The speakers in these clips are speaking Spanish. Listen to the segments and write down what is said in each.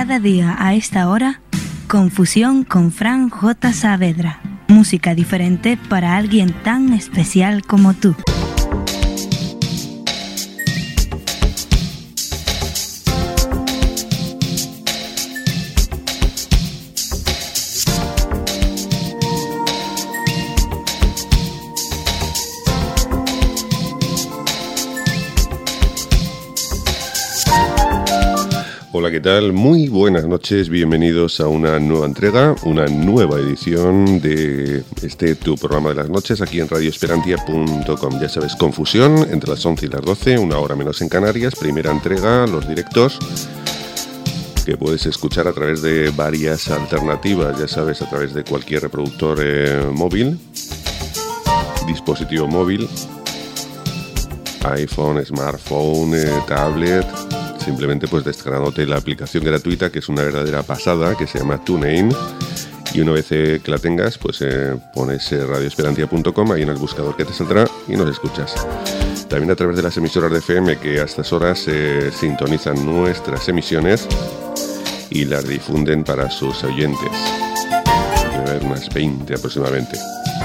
Cada día a esta hora, Confusión con Fran J. Saavedra. Música diferente para alguien tan especial como tú. Hola, ¿qué tal? Muy buenas noches, bienvenidos a una nueva entrega, una nueva edición de tu programa de las noches aquí en radioesperantia.com. Ya sabes, Confusión entre las 11 y las 12, una hora menos en Canarias, primera entrega, los directos que puedes escuchar a través de varias alternativas, ya sabes, a través de cualquier reproductor móvil, dispositivo móvil, iPhone, smartphone, tablet. Simplemente pues descargándote la aplicación gratuita, que es una verdadera pasada, que se llama TuneIn, y una vez que la tengas, pues pones radioesperantia.com ahí en el buscador que te saldrá y nos escuchas. También a través de las emisoras de FM que a estas horas sintonizan nuestras emisiones y las difunden para sus oyentes. Debe haber unas 20 aproximadamente.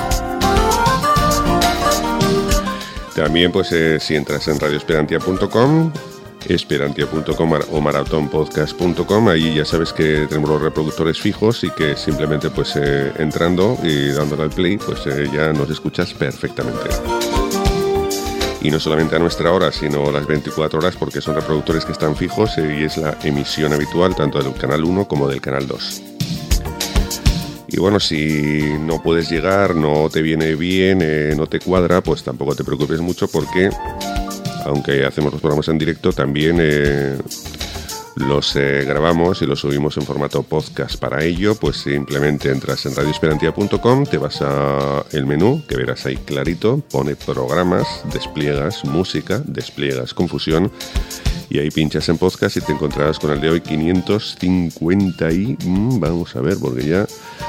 También pues si entras en radioesperantia.com, esperantia.com o maratonpodcast.com, ahí ya sabes que tenemos los reproductores fijos y que simplemente pues entrando y dándole al play pues ya nos escuchas perfectamente. Y no solamente a nuestra hora, sino las 24 horas, porque son reproductores que están fijos y es la emisión habitual tanto del canal 1 como del canal 2. Y bueno, si no puedes llegar, no te viene bien, no te cuadra, pues tampoco te preocupes mucho, porque aunque hacemos los programas en directo, también los grabamos y los subimos en formato podcast. Para ello, pues simplemente entras en radioesperantia.com, te vas a el menú, que verás ahí clarito, pone programas, despliegas música, despliegas Confusión, y ahí pinchas en podcast y te encontrarás con el de hoy 550 y... vamos a ver, porque ya...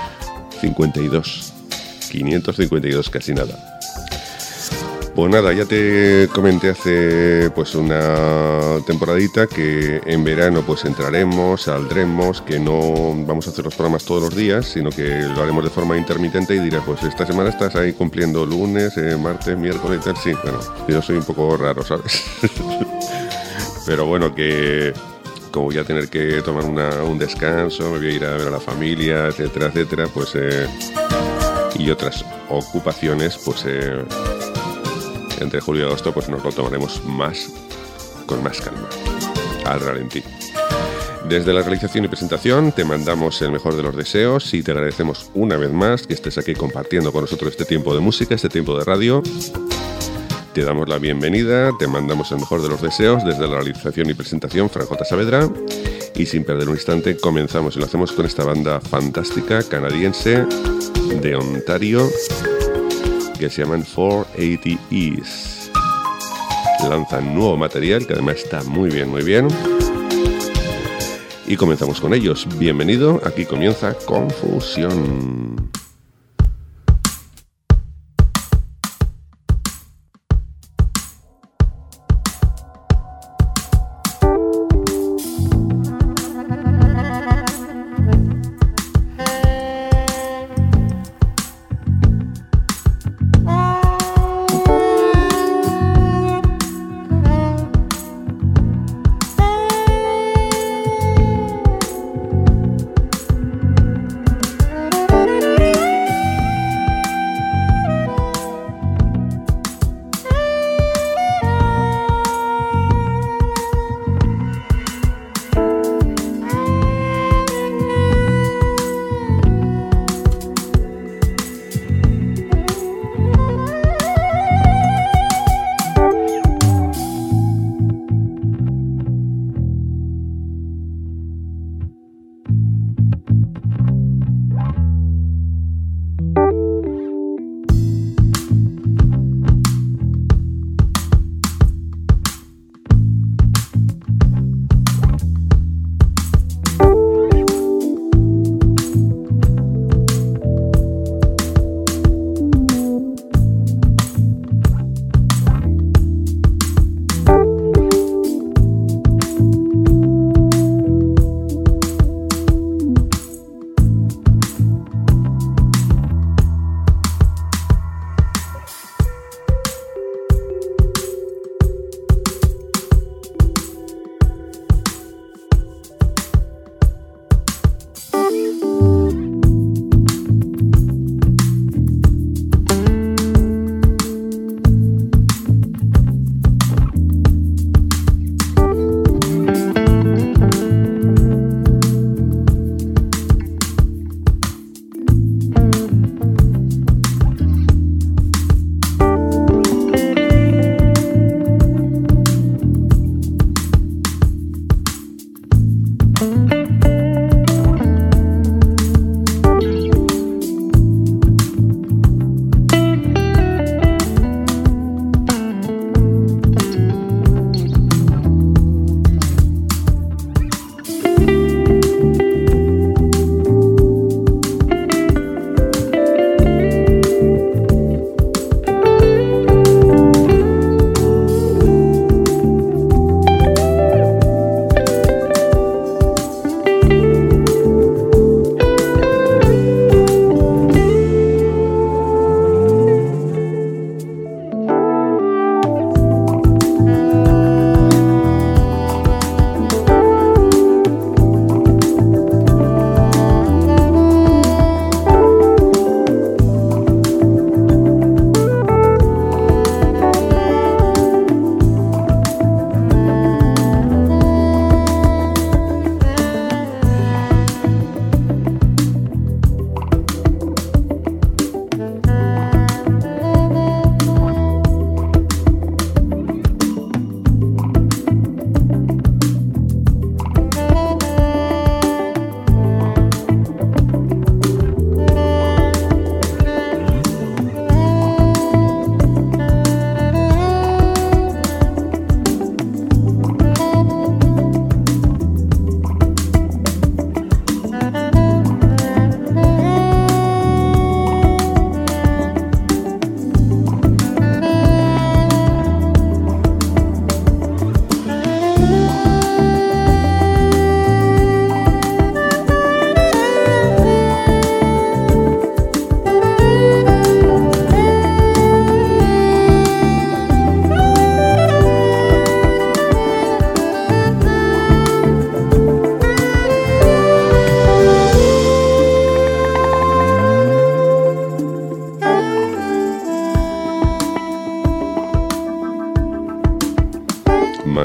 552, casi nada. Pues nada, ya te comenté hace pues una temporadita que en verano pues entraremos, saldremos, que no vamos a hacer los programas todos los días, sino que lo haremos de forma intermitente y dirás, pues esta semana estás ahí cumpliendo lunes, martes, miércoles y tal. Sí, bueno, yo soy un poco raro, ¿sabes? Pero bueno, que como voy a tener que tomar un descanso, me voy a ir a ver a la familia, etcétera, etcétera, pues y otras ocupaciones, pues entre julio y agosto pues nos lo tomaremos con más calma, al ralentí. Desde la realización y presentación te mandamos el mejor de los deseos y te agradecemos una vez más que estés aquí compartiendo con nosotros este tiempo de música, este tiempo de radio. Te damos la bienvenida, te mandamos el mejor de los deseos desde la realización y presentación, Fran J. Saavedra, y sin perder un instante comenzamos y lo hacemos con esta banda fantástica canadiense de Ontario que se llaman 480 E's. Lanzan nuevo material que además está muy bien. Y comenzamos con ellos. Bienvenido, aquí comienza Confusión.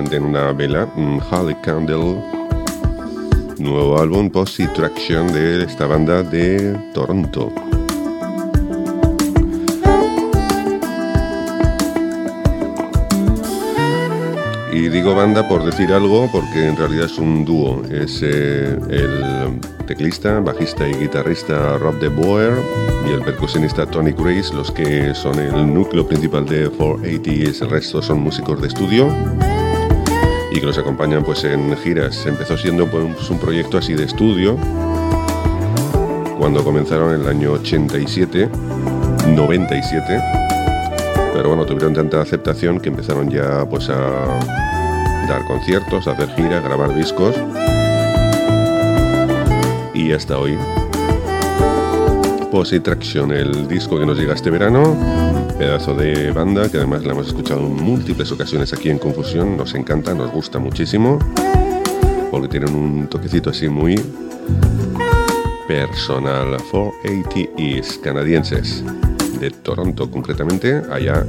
encienden una vela. Holy Candle, nuevo álbum Pussy Traction de esta banda de Toronto. Y digo banda por decir algo, porque en realidad es un dúo. Es el teclista, bajista y guitarrista Rob De Boer y el percusionista Tony Grace, los que son el núcleo principal de 480. El resto son músicos de estudio y que los acompañan pues en giras. Empezó siendo pues un proyecto así de estudio cuando comenzaron en el año 97, pero bueno, tuvieron tanta aceptación que empezaron ya pues a dar conciertos, a hacer giras, grabar discos y hasta hoy. Pussy Traction, el disco que nos llega este verano, pedazo de banda que además la hemos escuchado en múltiples ocasiones aquí en Confusión, nos encanta, nos gusta muchísimo porque tienen un toquecito así muy personal. 480 East, canadienses de Toronto concretamente, allá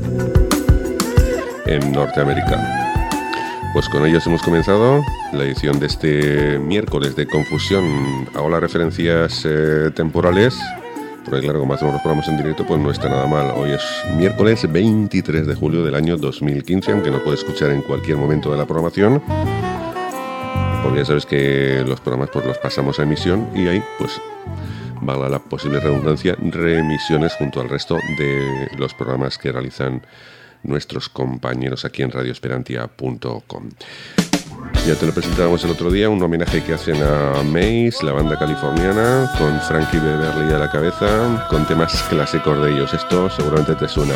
en Norteamérica. Pues con ellos hemos comenzado la edición de este miércoles de Confusión. Hago las referencias temporales, porque claro, como hacemos los programas en directo, pues no está nada mal. Hoy es miércoles 23 de julio del año 2015, aunque no puede escuchar en cualquier momento de la programación, porque ya sabes que los programas pues los pasamos a emisión y ahí pues valga la posible redundancia, reemisiones junto al resto de los programas que realizan nuestros compañeros aquí en radioesperantia.com. Ya te lo presentábamos el otro día, un homenaje que hacen a Maze, la banda californiana, con Frankie Beverly a la cabeza, con temas clásicos de ellos. Esto seguramente te suena.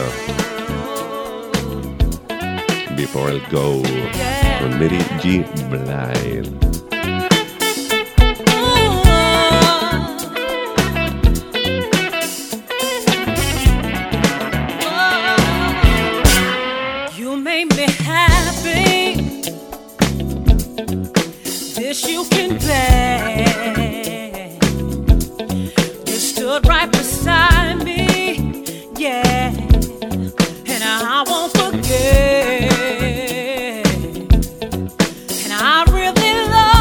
Before I Go, con Mary J. Blige. You can play. You stood right beside me, yeah, and I won't forget. And I really love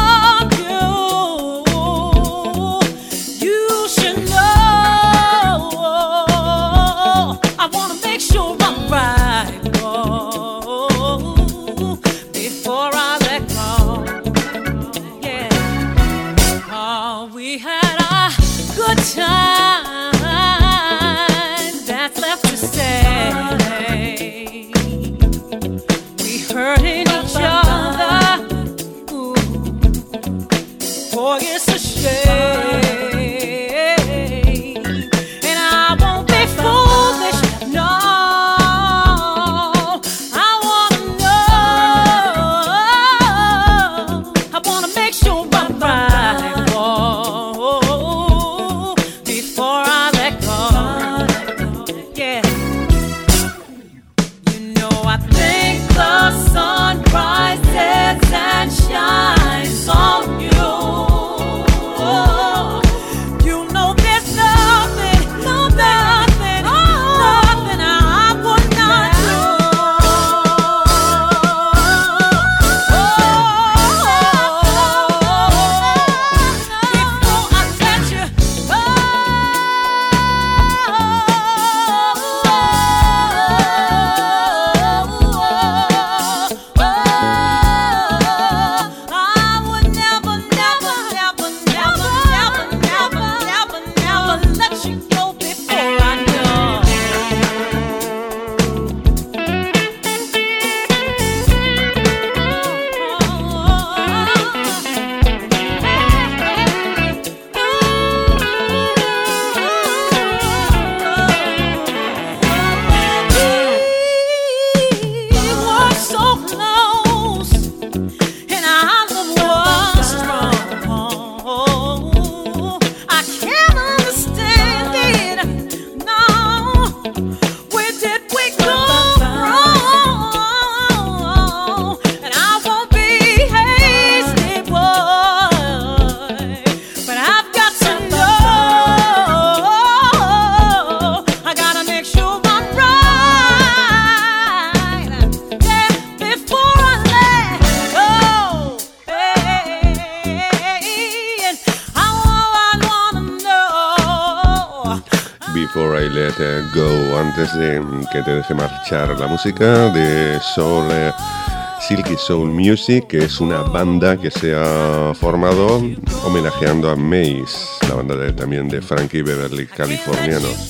Before I Let Go, antes de que te deje marchar la música de Soul, Silky Soul Music, que es una banda que se ha formado homenajeando a Maze, la banda también de Frankie Beverly, californianos.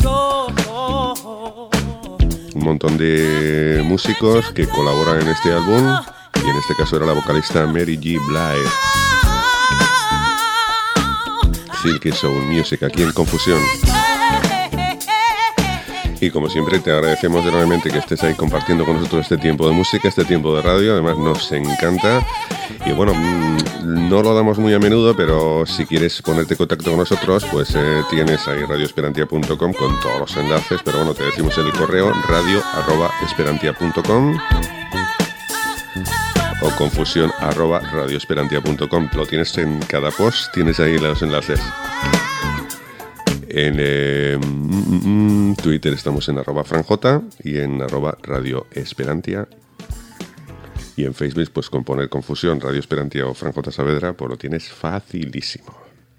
Un montón de músicos que colaboran en este álbum, y en este caso era la vocalista Mary J. Blige. Silky Soul Music, aquí en Confusión. Y como siempre te agradecemos enormemente que estés ahí compartiendo con nosotros este tiempo de música, este tiempo de radio, además nos encanta. Y bueno, no lo damos muy a menudo, pero si quieres ponerte en contacto con nosotros, pues tienes ahí radioesperantia.com con todos los enlaces, pero bueno, te decimos el correo radio@esperantia.com o confusión@radioesperantia.com. Lo tienes en cada post, tienes ahí los enlaces. En Twitter estamos en @franj y en @radioesperantia. Y en Facebook, pues con poner Confusión, Radio Esperantia o Fran J. Saavedra, pues lo tienes facilísimo.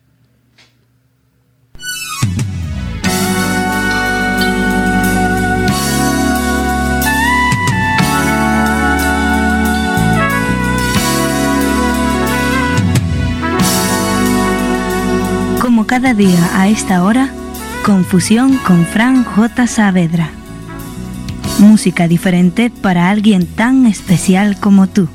Como cada día a esta hora, Confusión con Fran J. Saavedra. Música diferente para alguien tan especial como tú.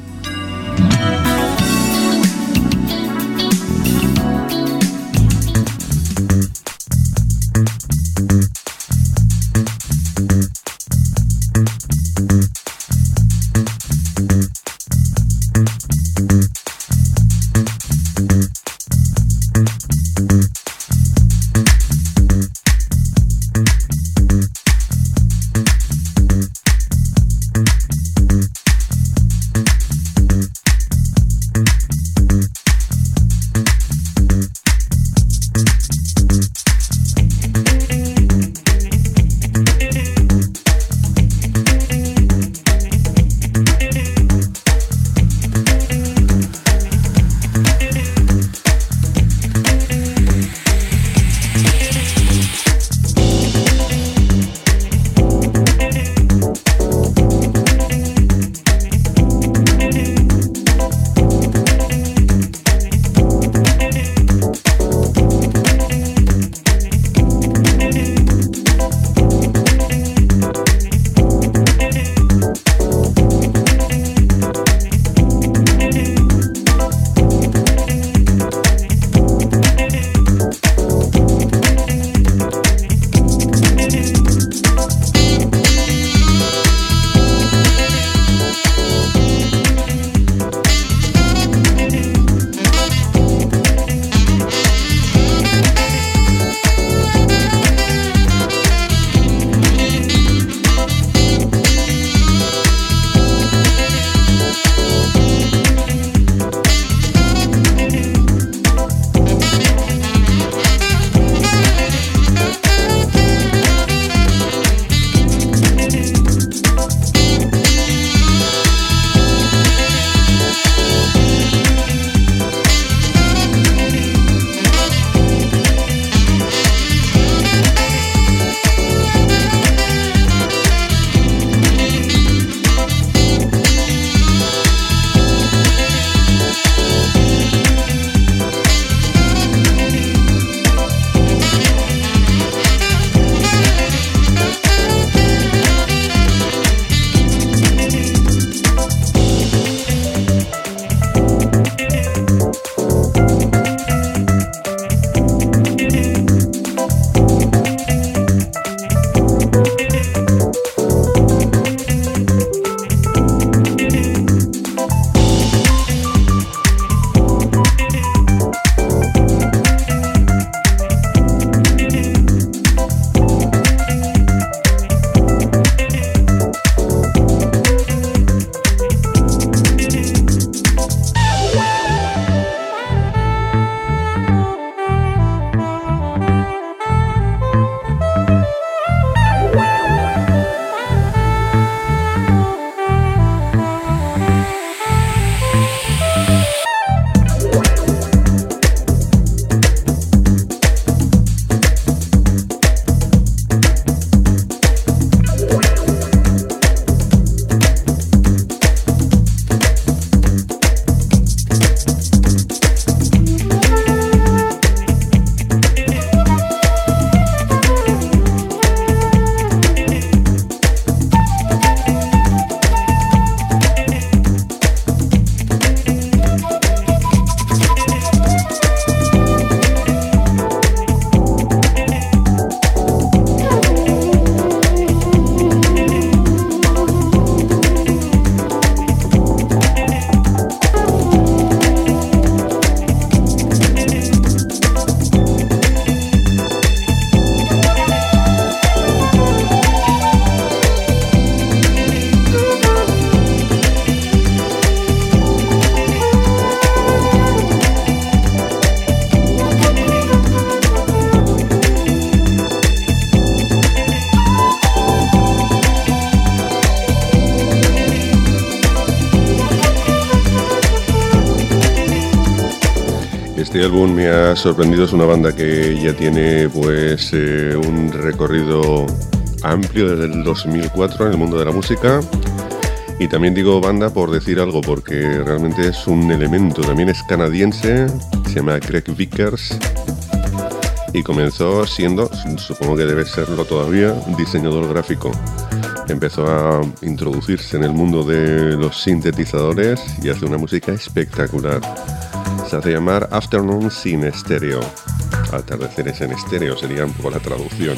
Este álbum me ha sorprendido, es una banda que ya tiene pues un recorrido amplio desde el 2004 en el mundo de la música. Y también digo banda por decir algo, porque realmente es un elemento, también es canadiense, se llama Greg Vickers y comenzó siendo, supongo que debe serlo todavía, diseñador gráfico. Empezó a introducirse en el mundo de los sintetizadores y hace una música espectacular. Se hace llamar Afternoons in Stereo. Atardeceres en estéreo sería un poco la traducción.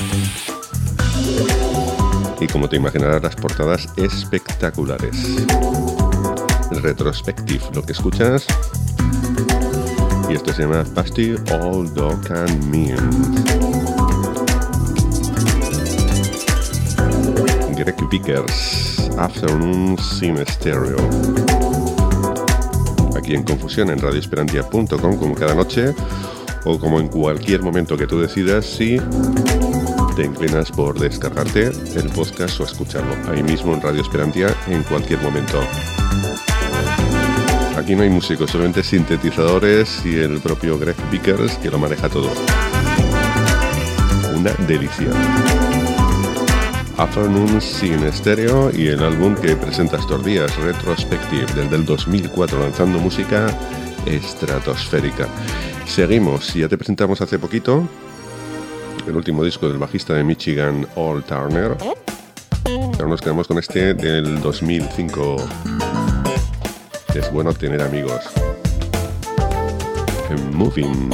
Y como te imaginarás, las portadas espectaculares. Retrospective, lo que escuchas. Y esto se llama Pasty All Dog and Mean. Greg Vickers, Afternoons in Stereo. Aquí en Confusión, en radioesperantia.com, como cada noche, o como en cualquier momento que tú decidas, si te inclinas por descargarte el podcast o escucharlo ahí mismo en Radio Esperantia en cualquier momento. Aquí no hay músicos, solamente sintetizadores y el propio Greg Vickers, que lo maneja todo. Una delicia. Afternoons in Stereo y el álbum que presenta estos días, Retrospective, desde el 2004, lanzando música estratosférica. Seguimos, ya te presentamos hace poquito el último disco del bajista de Michigan, Al Turner. Pero nos quedamos con este del 2005. Es bueno tener amigos. Moving.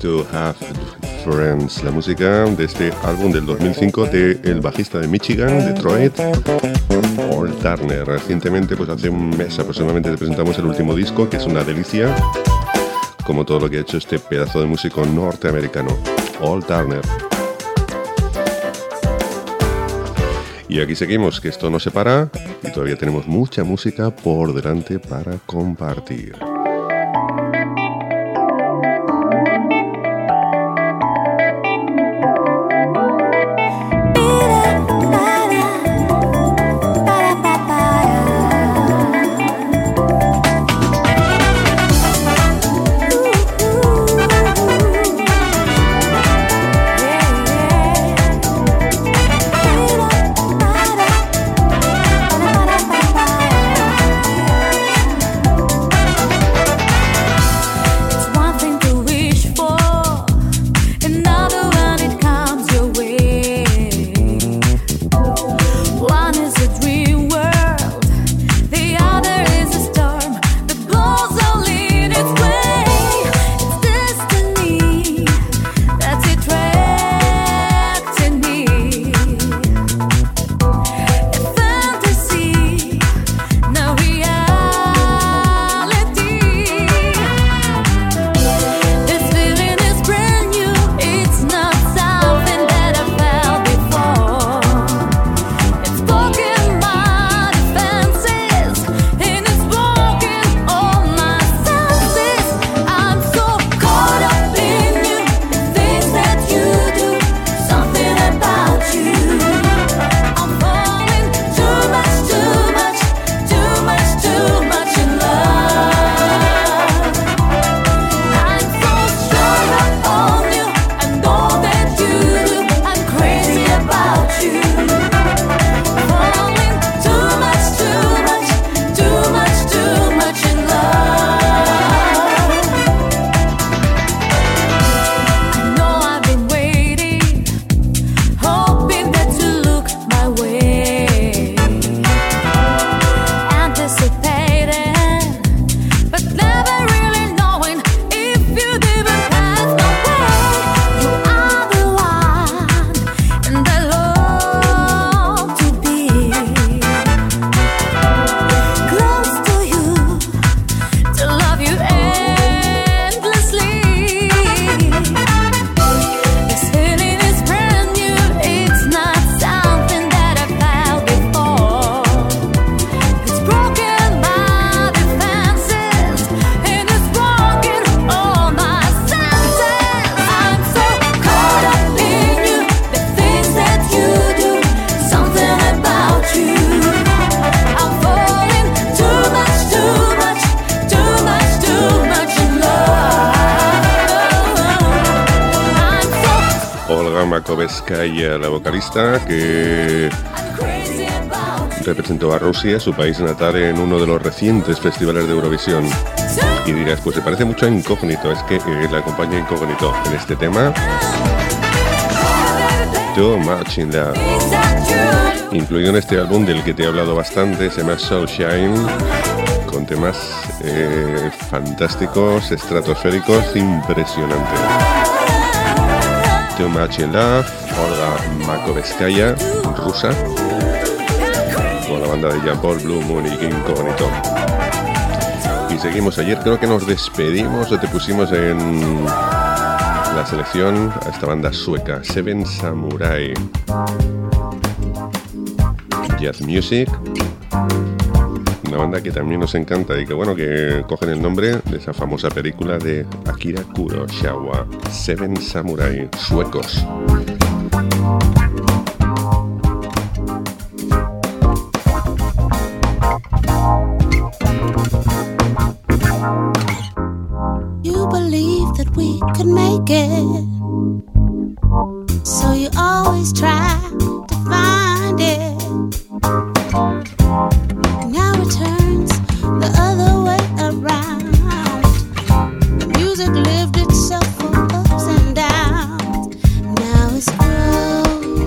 to Have Friends, la música de este álbum del 2005 de el bajista de Michigan, Detroit, Paul Turner. Recientemente, pues hace un mes aproximadamente, te presentamos el último disco, que es una delicia, como todo lo que ha hecho este pedazo de músico norteamericano, Paul Turner. Y aquí seguimos, que esto no se para y todavía tenemos mucha música por delante para compartir. Makoveskaya, la vocalista que representó a Rusia, su país natal, en uno de los recientes festivales de Eurovisión. Y dirás, pues se parece mucho a Incógnito, es que la acompaña Incógnito en este tema, Too Much in Love, incluido en este álbum del que te he hablado bastante, se llama Soulshine, con temas fantásticos, estratosféricos, impresionantes. Too Much in Love, Olga Makoveskaya, rusa, con la banda de Jean-Paul, Blue Moon y Incógnito. Y seguimos. Ayer creo que nos despedimos o te pusimos en la selección a esta banda sueca, Seven Samurai. Jazz Music, una banda que también nos encanta y que bueno, que cogen el nombre de esa famosa película de Akira Kurosawa, Seven Samurai, suecos. You believe that we could make it, so you always try to find it. Now it turns the other way around. The music lived itself full ups and downs. Now it's growing.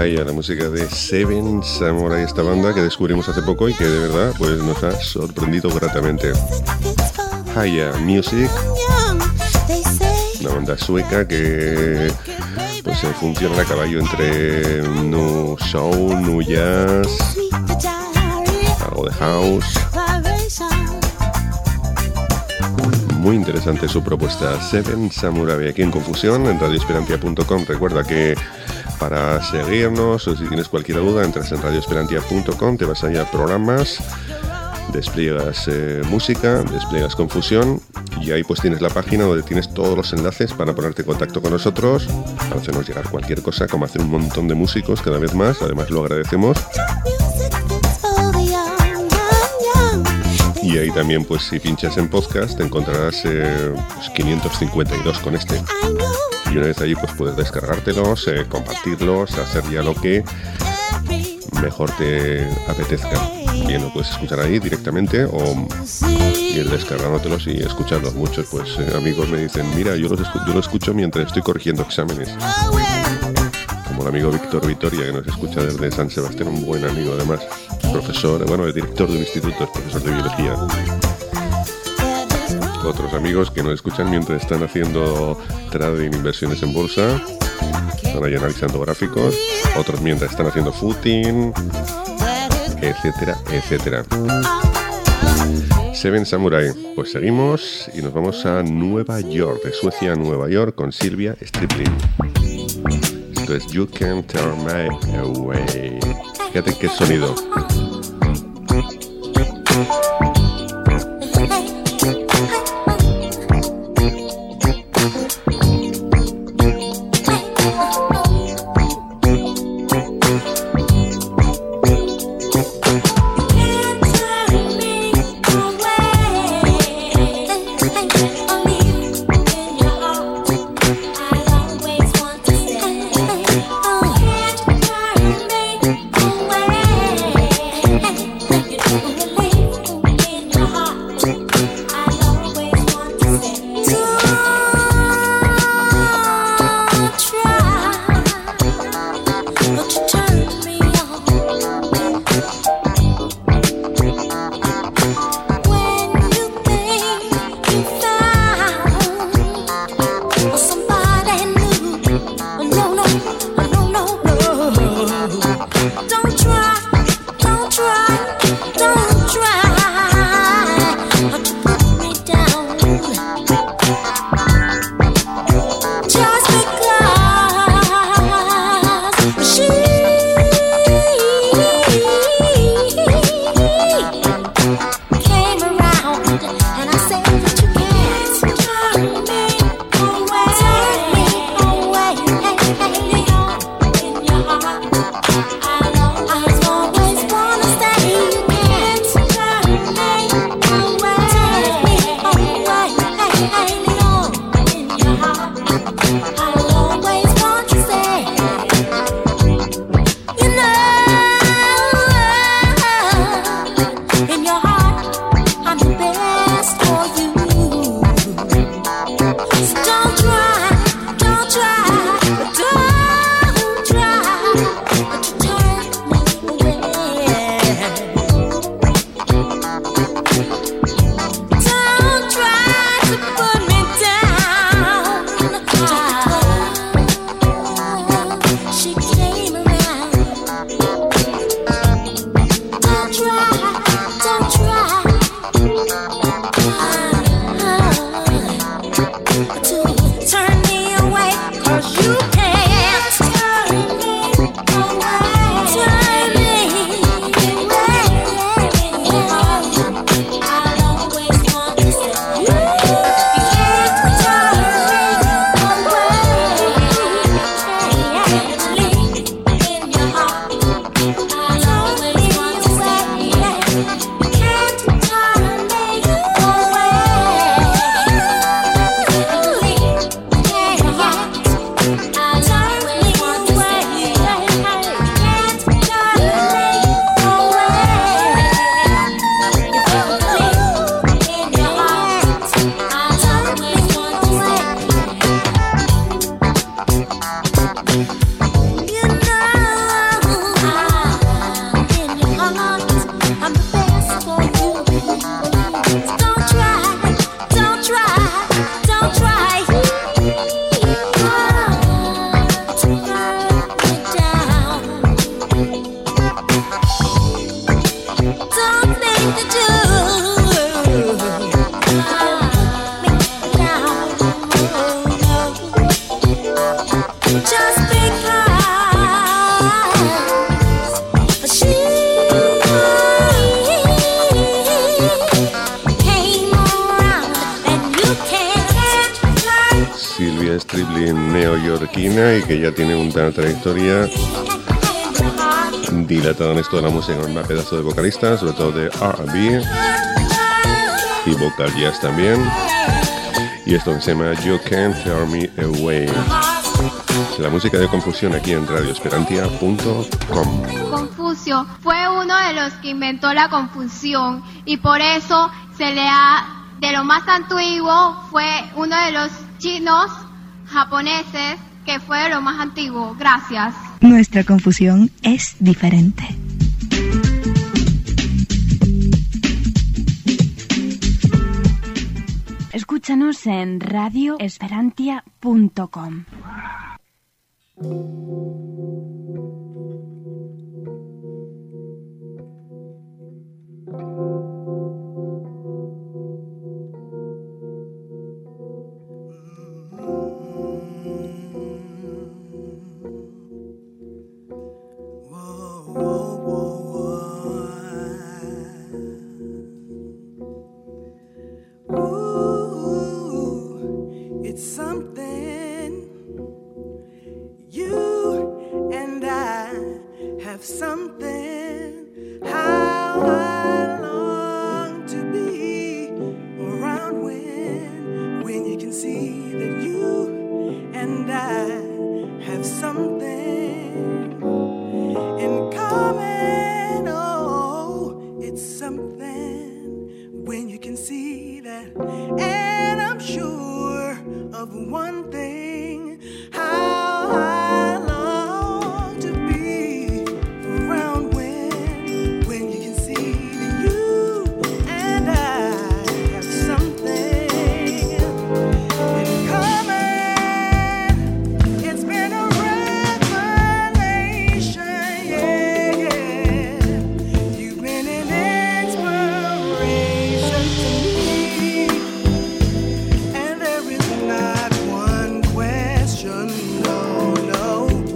Haya, la música de Seven Samurai, esta banda que descubrimos hace poco y que de verdad pues nos ha sorprendido gratamente. Haya Music, una banda sueca que pues funciona a caballo entre nu soul, nu jazz, algo de house. Muy interesante su propuesta. Seven Samurai, aquí en Confusión, en radioesperantia.com. Recuerda que para seguirnos o si tienes cualquier duda, entras en radioesperantia.com, te vas allá a programas, despliegas música, despliegas Confusión y ahí pues tienes la página donde tienes todos los enlaces para ponerte en contacto con nosotros, para hacernos llegar cualquier cosa, como hacer un montón de músicos cada vez más. Además lo agradecemos. Y ahí también, pues si pinchas en podcast, te encontrarás pues 552 con este. Y una vez allí, pues puedes descargártelos, compartirlos, hacer ya lo que mejor te apetezca. Bien, lo puedes escuchar ahí directamente o ir descargándotelos y escucharlos. Muchos, pues amigos me dicen, mira, yo lo escucho mientras estoy corrigiendo exámenes. Como el amigo Víctor Vitoria, que nos escucha desde San Sebastián, un buen amigo además. Profesor, bueno, es director de un instituto, es profesor de biología. Otros amigos que nos escuchan mientras están haciendo trading, inversiones en bolsa, están ahí analizando gráficos. Otros mientras están haciendo footing, etcétera, etcétera. Seven Samurai. Pues seguimos y nos vamos a Nueva York, de Suecia a Nueva York, con Silvia Striplin. Esto es You Can't Turn Me Away. Fíjate qué sonido. neoyorquina y que ya tiene una trayectoria dilatada en esto de la música, con un pedazo de vocalista, sobre todo de R&B y vocal jazz también. Y esto que se llama You Can't Tear Me Away. La música de Confusión aquí en radioesperantia.com. Confucio fue uno de los que inventó la confusión y por eso de lo más antiguo fue uno de los chinos japoneses que fue de lo más antiguo. Gracias. Nuestra confusión es diferente. Escúchanos en radioesperantia.com. Something, how I long to be around when you can see that you and I have something in common. Oh, it's something when you can see that, and I'm sure of one thing, how I long to be around when you can see that you and I have something in common. It's been a revelation, yeah. You've been an inspiration to me, and there is not one question, no, no.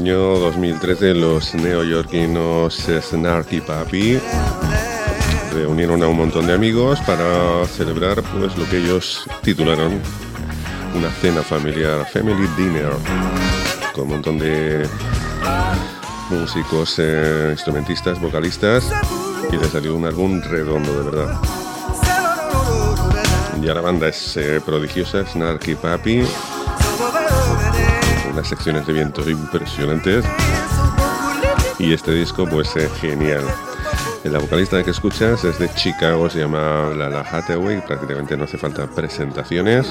año 2013 los neoyorquinos Snarky Puppy reunieron a un montón de amigos para celebrar pues lo que ellos titularon una cena familiar, Family Dinner, con un montón de músicos, instrumentistas, vocalistas, y les salió un álbum redondo de verdad. Ya la banda es prodigiosa, Snarky Puppy, unas secciones de viento impresionantes, y este disco pues genial. La vocalista que escuchas es de Chicago, se llama Lala Hathaway, prácticamente no hace falta presentaciones.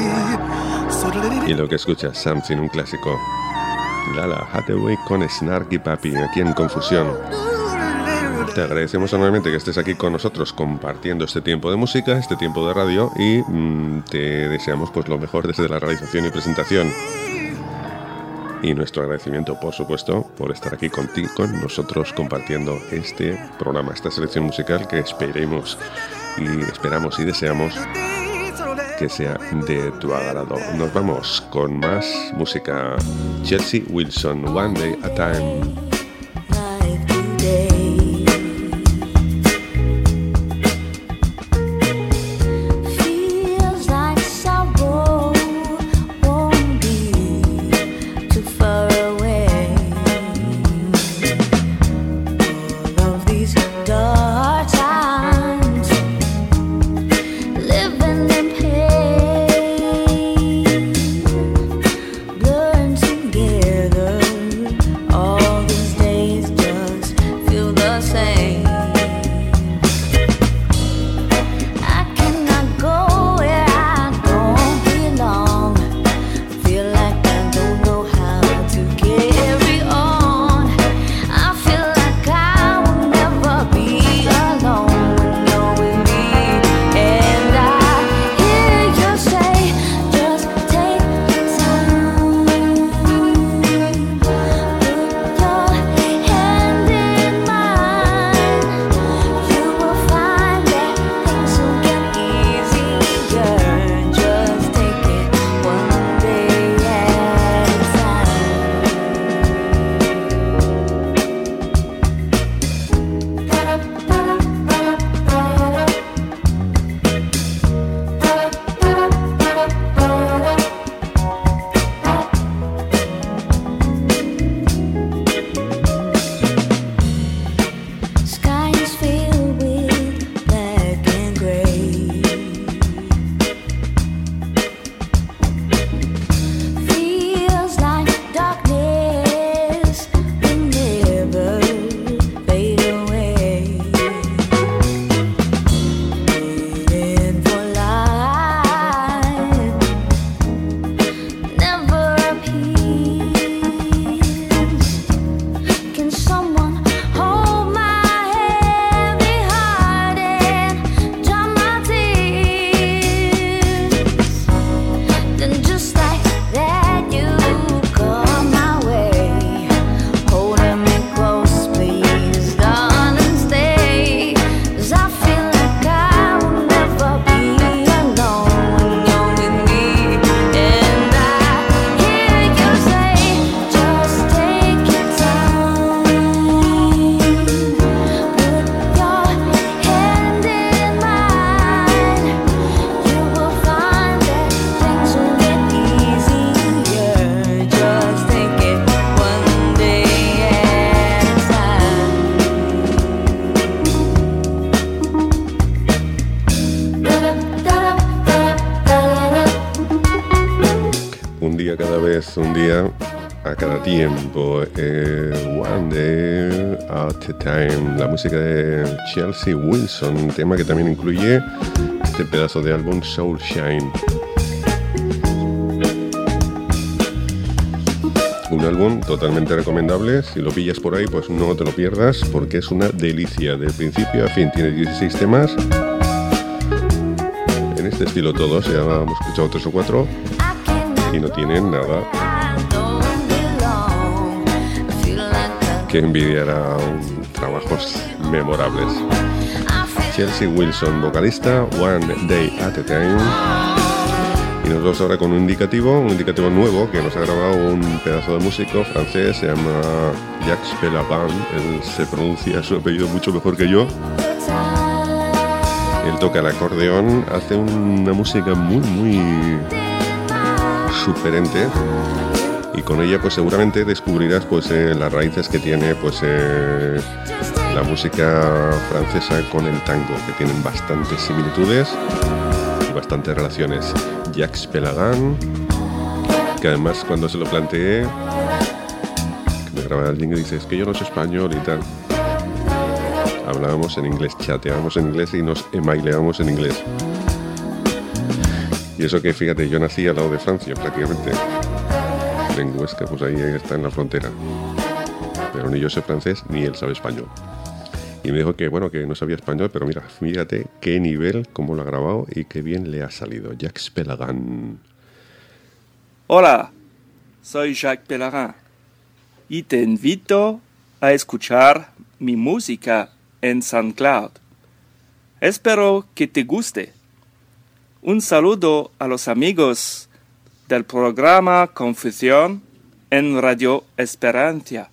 Y lo que escuchas, Something, un clásico. Lala Hathaway con Snarky Puppy, aquí en Confusión. Te agradecemos enormemente que estés aquí con nosotros compartiendo este tiempo de música, este tiempo de radio, y te deseamos pues lo mejor desde la realización y presentación. Y nuestro agradecimiento, por supuesto, por estar aquí contigo, con nosotros, compartiendo este programa, esta selección musical que esperamos y deseamos que sea de tu agrado. Nos vamos con más música. Chelsea Wilson, One Day at a Time. Un día a cada tiempo, One Day at a Time, la música de Chelsea Wilson, un tema que también incluye este pedazo de álbum Soul Shine. Un álbum totalmente recomendable, si lo pillas por ahí pues no te lo pierdas porque es una delicia, de principio a fin, tiene 16 temas, en este estilo todos, ya hemos escuchado 3 o 4 y no tienen nada que envidiar a trabajos memorables. Chelsea Wilson, vocalista, One Day at a Time, Y nos vamos ahora con un indicativo nuevo que nos ha grabado un pedazo de músico francés, se llama Jacques Pellerin. Él se pronuncia su apellido mucho mejor que yo. Él toca el acordeón, hace una música muy sugerente, y con ella pues seguramente descubrirás pues las raíces que tiene pues la música francesa con el tango, que tienen bastantes similitudes y bastantes relaciones. Jacques Pellerin, que además cuando se lo planteé, que me graba alguien que dice, es que yo no soy español y tal, hablábamos en inglés, chateábamos en inglés y nos emaileábamos en inglés. Y eso que, fíjate, yo nací al lado de Francia prácticamente, en Huesca, pues ahí está en la frontera, pero ni yo sé francés ni él sabe español. Y me dijo que bueno, que no sabía español, pero mira, fíjate qué nivel, cómo lo ha grabado y qué bien le ha salido. Jacques Pellerin. Hola, soy Jacques Pellerin y te invito a escuchar mi música en SoundCloud. Espero que te guste. Un saludo a los amigos del programa Confusión en Radio Esperantia.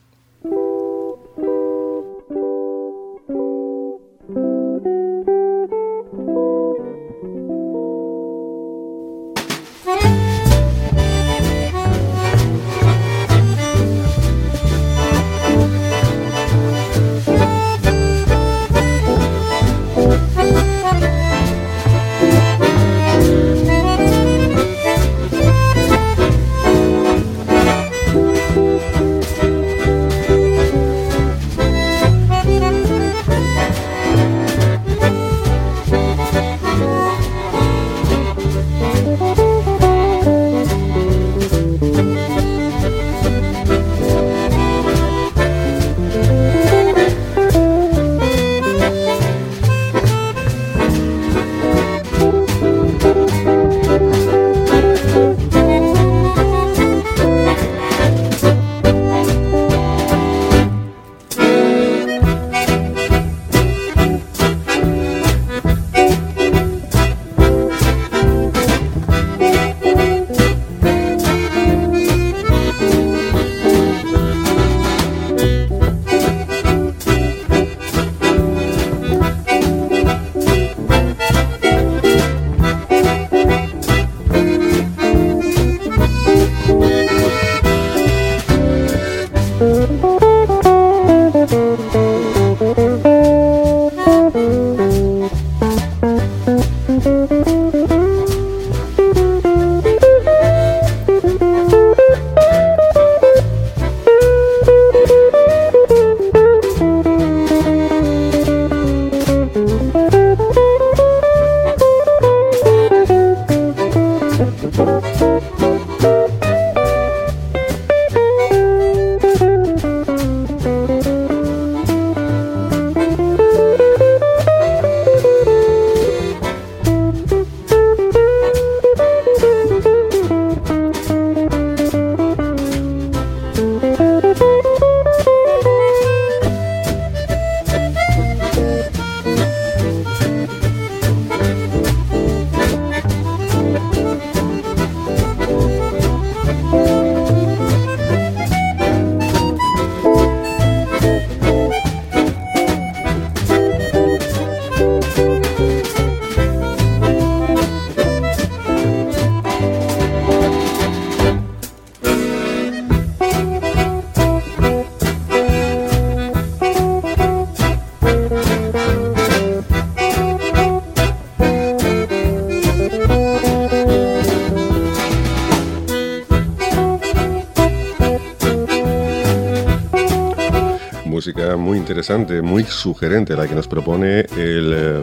Música muy interesante, muy sugerente, la que nos propone el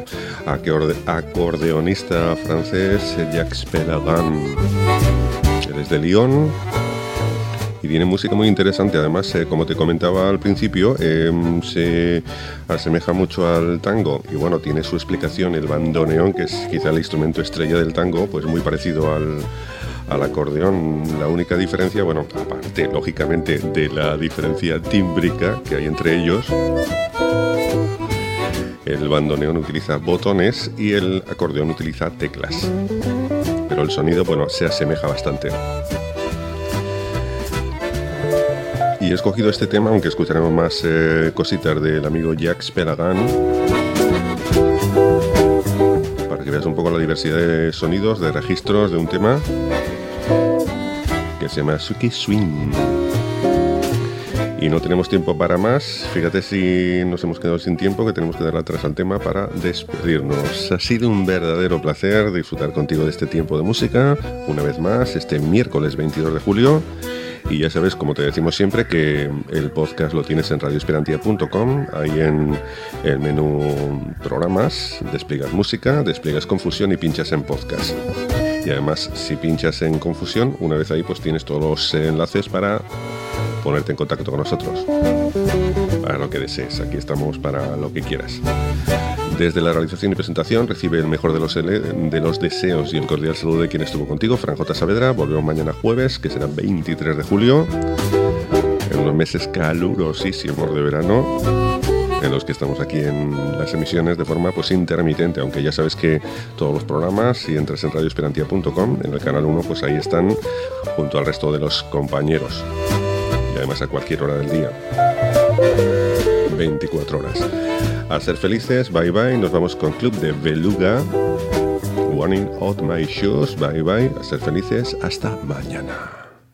acordeonista francés Jacques Pellerin. Él es de Lyon y tiene música muy interesante. Además, como te comentaba al principio, se asemeja mucho al tango y bueno, tiene su explicación el bandoneón, que es quizá el instrumento estrella del tango, pues muy parecido al acordeón. La única diferencia, bueno, aparte lógicamente de la diferencia tímbrica que hay entre ellos, el bandoneón utiliza botones y el acordeón utiliza teclas. pero el sonido, bueno, se asemeja bastante. Y he escogido este tema, aunque escucharemos más cositas del amigo Jacques Pelagan, para que veas un poco la diversidad de sonidos, de registros de un tema que se llama Suki Swing. Y no tenemos tiempo para más. Fíjate si nos hemos quedado sin tiempo, que tenemos que dar atrás al tema para despedirnos. Ha sido un verdadero placer disfrutar contigo de este tiempo de música, una vez más, este miércoles 22 de julio. Y ya sabes, como te decimos siempre, que el podcast lo tienes en radioesperantia.com. Ahí en el menú programas, despliegas música, despliegas confusión y pinchas en podcast. Y además, si pinchas en confusión, una vez ahí, pues tienes todos los enlaces para ponerte en contacto con nosotros. Para lo que desees, aquí estamos para lo que quieras. Desde la realización y presentación recibe el mejor de los deseos y el cordial saludo de quien estuvo contigo, Fran J. Saavedra. Volvemos mañana jueves, que será 23 de julio, en unos meses calurosísimos de verano, en los que estamos aquí en las emisiones de forma pues intermitente, aunque ya sabes que todos los programas, si entras en radioesperantia.com, en el canal 1, pues ahí están junto al resto de los compañeros, y además a cualquier hora del día, 24 horas. A ser felices, bye bye. Nos vamos con Club de Beluga, Running Out My Shoes, bye bye. A ser felices, hasta mañana.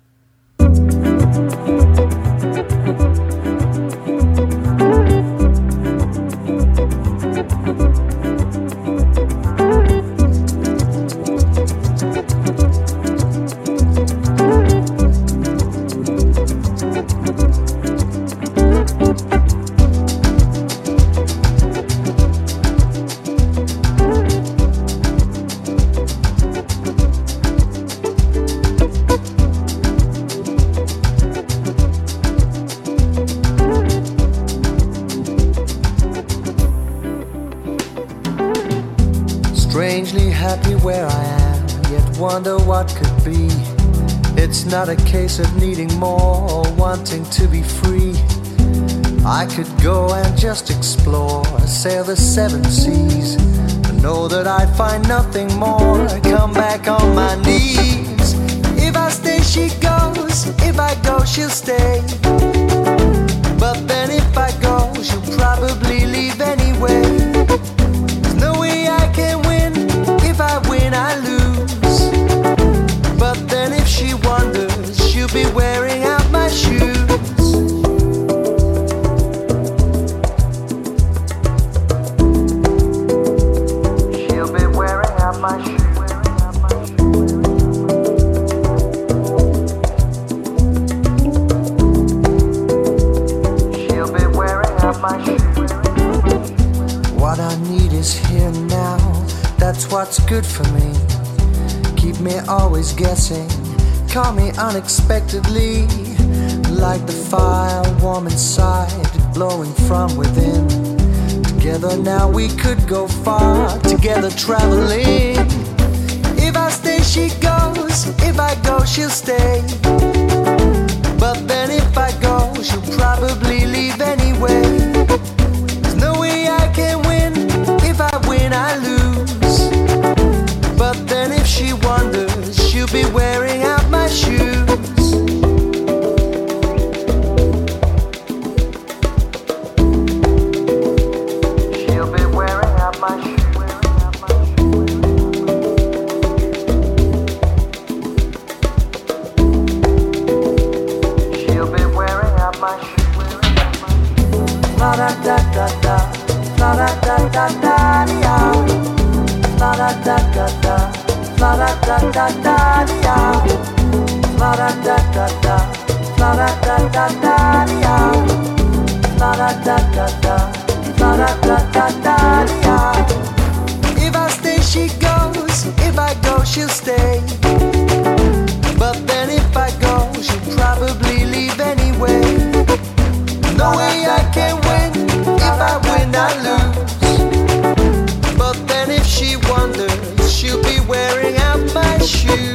Not a case of needing more or wanting to be free. I could go and just explore, sail the 7 seas, and know that I'd find nothing more. Come back on my knees. If I stay, she goes. If I go, she'll stay. But then if I go, she'll probably leave anyway. There's no way I can win. If I win, I lose. But then if she wonders, she'll be wearing out my shoes. She'll be wearing out my shoes. She'll be wearing out my shoes. What I need is here now. That's what's good for me. Keep me always guessing, call me unexpectedly, like the fire warm inside, blowing from within. Together now we could go far, together traveling. If I stay, she goes. If I go, she'll stay. But then if I go, she'll probably leave anyway. There's no way I can win. If I win, I lose. But then if she wonders, she'll be wearing out my shoes. She'll be wearing out my shoes. She'll be wearing out my shoes. La da da da da, la da da da da da. La da da da da, la da da da da da. La da da da da, la da da da da da. La da da da da, la da da da da da. If I stay, she goes. If I go, she'll stay. But then if I go, she'll probably leave anyway. No way I can win. If I win, I lose. But then if she wonders, she'll be wearing out my shoes.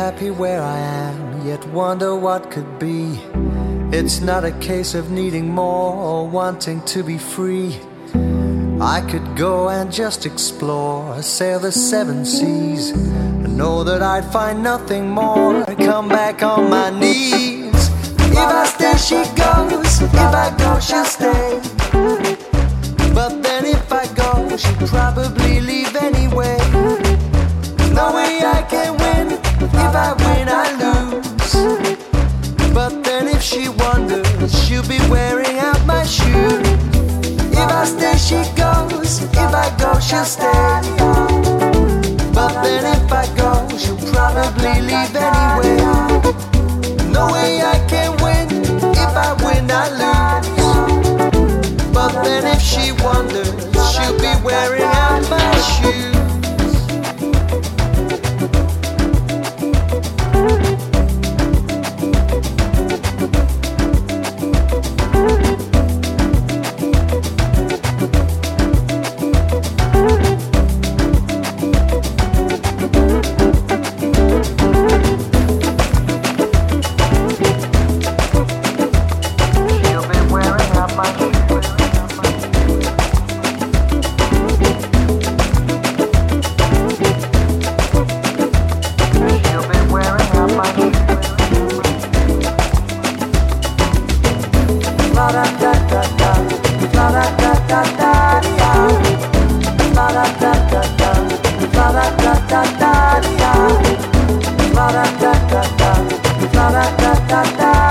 happy where I am, yet wonder what could be. It's not a case of needing more or wanting to be free. I could go and just explore, sail the 7 seas, and know that I'd find nothing more. Come back on my knees. If I stay, she goes. If I go, she'll stay. But then if I go, she'll probably leave anyway. No way I can win. If I win, I lose. But then if she wonders, she'll be wearing out my shoes. If I stay, she goes. If I go, she'll stay. But then if I go, she'll probably leave anyway. No way I can win. If I win, I lose. But then if she wonders, she'll be wearing out my shoes.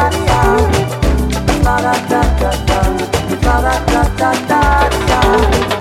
Da da da da da da da da da da da.